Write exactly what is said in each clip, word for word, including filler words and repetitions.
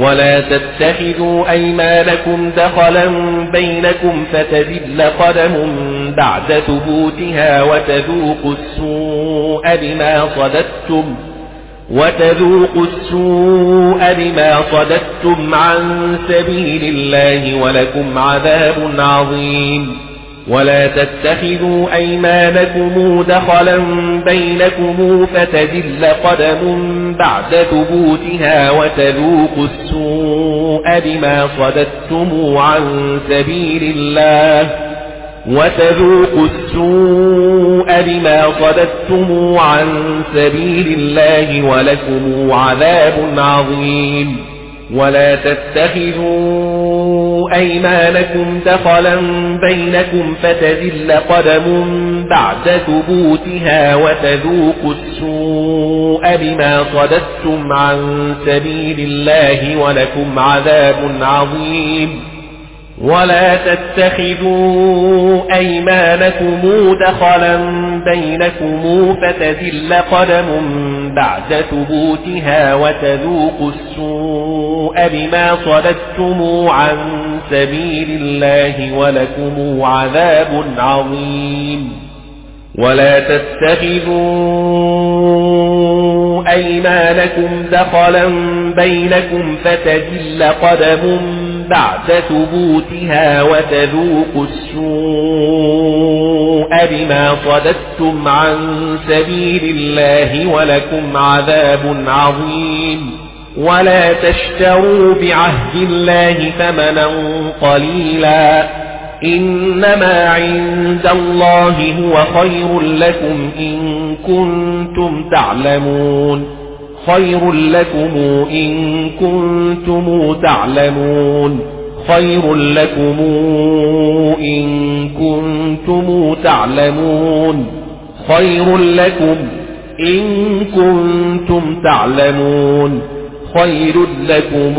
ولا تتخذوا أيمانكم دخلا بينكم فتزل قدم بعد ثبوتها وتذوقوا السوء بما صددتم وتذوقوا السوء بما صددتم عن سبيل الله ولكم عذاب عظيم. ولا تتخذوا أيمانكم دخلا بينكم فتزل قدم بعد ثبوتها وتذوقوا السوء بما صددتم عن سبيل الله وتذوقوا السوء بما صددتم عن سبيل الله ولكم عذاب عظيم. ولا تتخذوا أيمانكم دخلا بينكم فتزل قدم بعد ثبوتها وتذوقوا السوء بما صددتم عن سبيل الله ولكم عذاب عظيم. ولا تتخذوا أيمانكم دخلا بينكم فتزل قدم بعد ثبوتها وتذوقوا السوء بما صددتم عن سبيل الله ولكم عذاب عظيم. ولا تتخذوا أيمانكم دخلا بينكم فتزل قدم بعد ثبوتها وتذوقوا السوء بما صددتم عن سبيل الله ولكم عذاب عظيم. ولا تشتروا بعهد الله ثمنا قليلا إنما عند الله هو خير لكم إن كنتم تعلمون خير لكم إن كنتم تعلمون خير لكم إن كنتم تعلمون خير لكم إن كنتم تعلمون خير لكم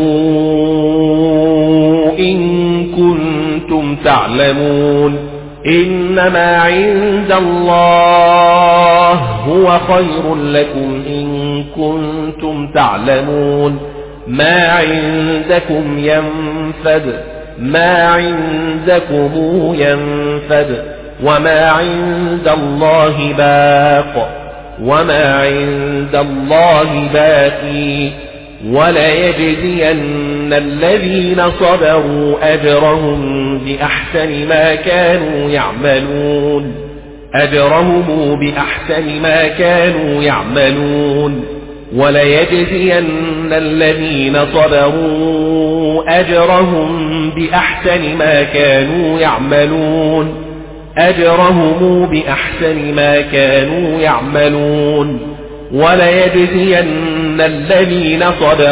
إن كنتم تعلمون إنما عند الله هو خير لكم إن كنتم تعلمون ما عندكم ينفد ما عندكم ينفد وما عند الله باق وما عند الله باقي. وليجزين الذين صبروا أجرهم بأحسن ما كانوا يعملون أجرهم بأحسن ما كانوا يعملون. وليجزين الذين صبروا أجرهم بأحسن ما كانوا يعملون أجرهم بأحسن ما كانوا يعملون. وليجزين الذين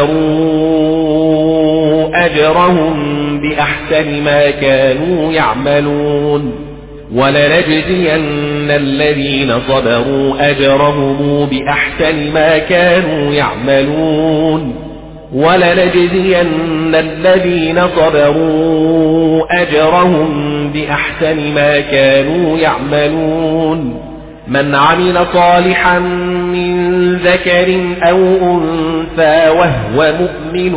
صبروا أجرهم بأحسن ما كانوا يعملون ولنجزين الذين صبروا أجرهم بأحسن ما كانوا يعملون ولنجزين الذين صبروا أجرهم بأحسن ما كانوا يعملون. من عمل صالحا من ذكر أو أنثى وهو مؤمن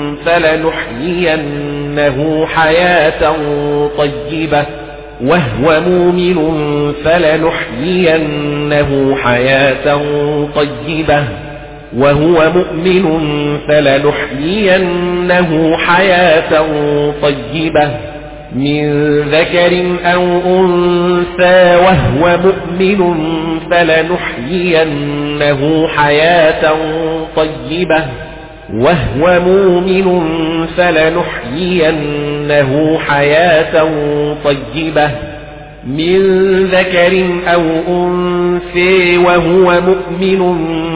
فلنحيينه حياة طيبة وهو مؤمن فلنحيينه حياة طيبة وهو مؤمن فلنحيينه حياة طيبة من ذكر أو أنثى وهو مؤمن فلنحيينه حياة طيبة وهو مؤمن فلنحيينه حياة طيبة من ذكر أو أنثى وهو مؤمن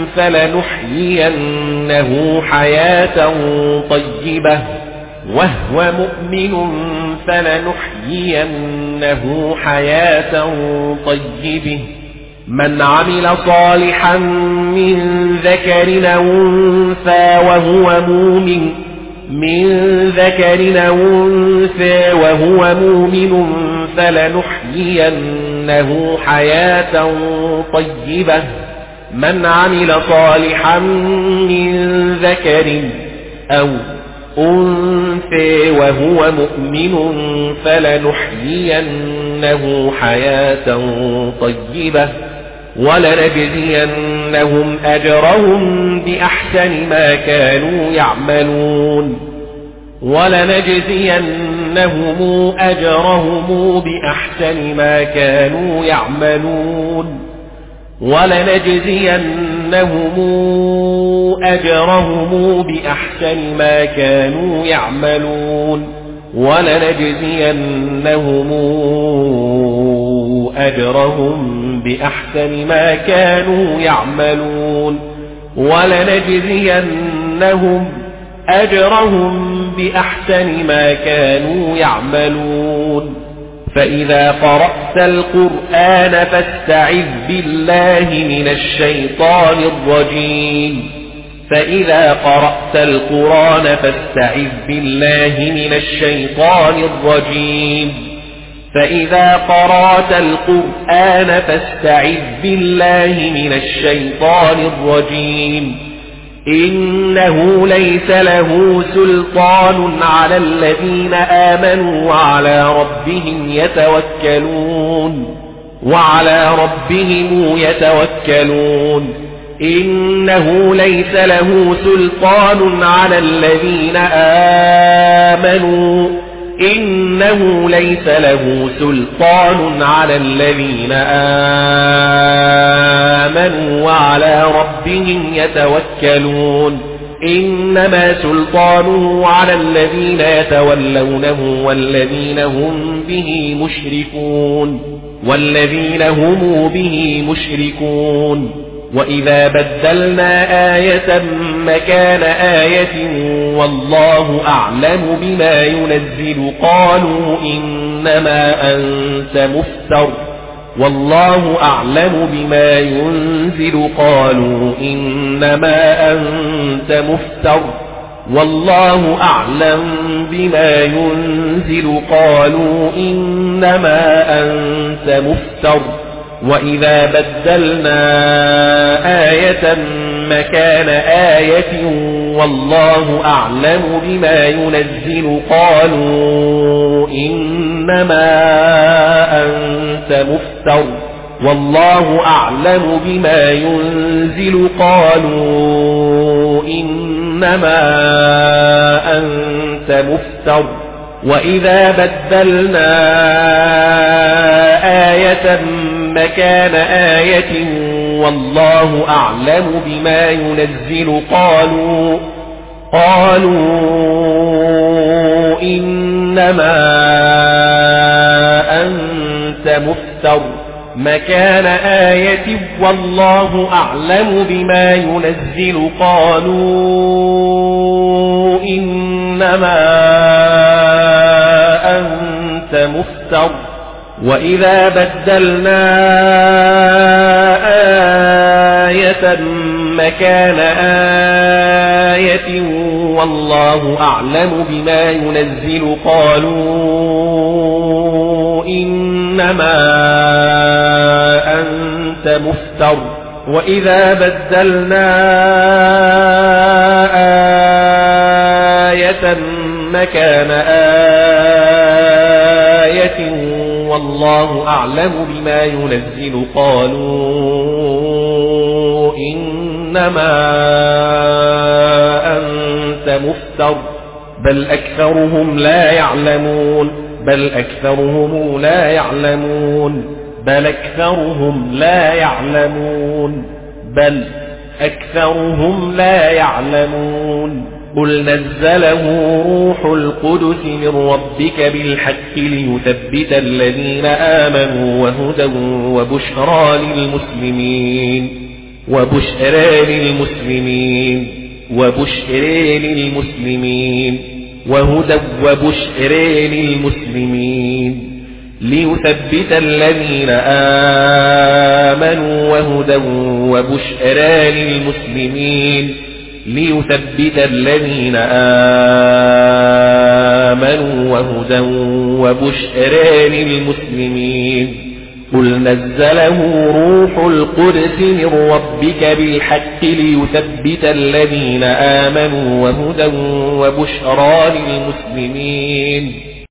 فلنحيينه حياة طيبة وهو مؤمن فلنحيينه حياة طيبة. من عمل صالحا من ذكر أو أنثى وهو مؤمن من ذكر أو أنثى وهو مؤمن فلنحيينه حياة طيبة. من عمل صالحا من ذكر أو أنثى وهو مؤمن فلنحيينه حياة طيبة ولنجزينهم أجرهم بأحسن ما كانوا يعملون ولنجزينهم أجرهم بأحسن ما كانوا يعملون ولنجزينهم أجرهم بأحسن ما كانوا يعملون ولنجزينهم أجرهم بأحسن ما كانوا يعملون ولنجزينهم أجرهم بأحسن ما كانوا يعملون فإذا قرأت القرآن فاستعذ بالله من الشيطان الرجيم فإذا قرأت القرآن فاستعذ بالله من الشيطان الرجيم فإذا قرأت القرآن فاستعذ بالله من الشيطان الرجيم إنه ليس له سلطان على الذين آمنوا وعلى ربهم يتوكلون وعلى ربهم يتوكلون إنه ليس له سلطان على الذين آمنوا إنه ليس له سلطان على الذين آمنوا وعلى ربهم يتوكلون إنما سلطانه على الذين يتولونه والذين هم به مشركون والذين هم به مشركون وإذا بدلنا آية مكان آية والله أعلم بما ينزل قالوا إنما أنت مفتر والله أعلم بما ينزل قالوا إنما أنت مفتر والله أعلم بما ينزل قالوا إنما أنت مفتر وإذا بدلنا آية مكان آية والله أعلم بما ينزل قالوا إنما أنت مفتر والله أعلم بما ينزل قالوا إنما أنت مفتر وإذا بدلنا آية مكان آية والله أعلم بما ينزل قالوا قالوا إنما أنت مفتر مكان آية والله أعلم بما ينزل قالوا إنما أنت مفتر وإذا بدلنا آية مكان آية والله أعلم بما ينزل قالوا إنما أنت مفتر وإذا بدلنا آية مكان آية والله أعلم بما ينزل قالوا إنما أنت مفتر بل أكثرهم لا يعلمون بل أكثرهم لا يعلمون بل أكثرهم لا يعلمون بل أكثرهم لا يعلمون قل نزله روح القدس من ربك بالحق ليثبت الذين آمنوا وهدى وبشرى للمسلمين وبشرى للمسلمين وبشرى للمسلمين وهدى وبشرى للمسلمين ليثبت الذين آمنوا وهدى وبشرى للمسلمين ليثبت الذين آمنوا وهدى وبشرى للمسلمين قل نزله روح القدس من ربك بالحق ليثبت الذين آمنوا وهدى وبشرى للمسلمين.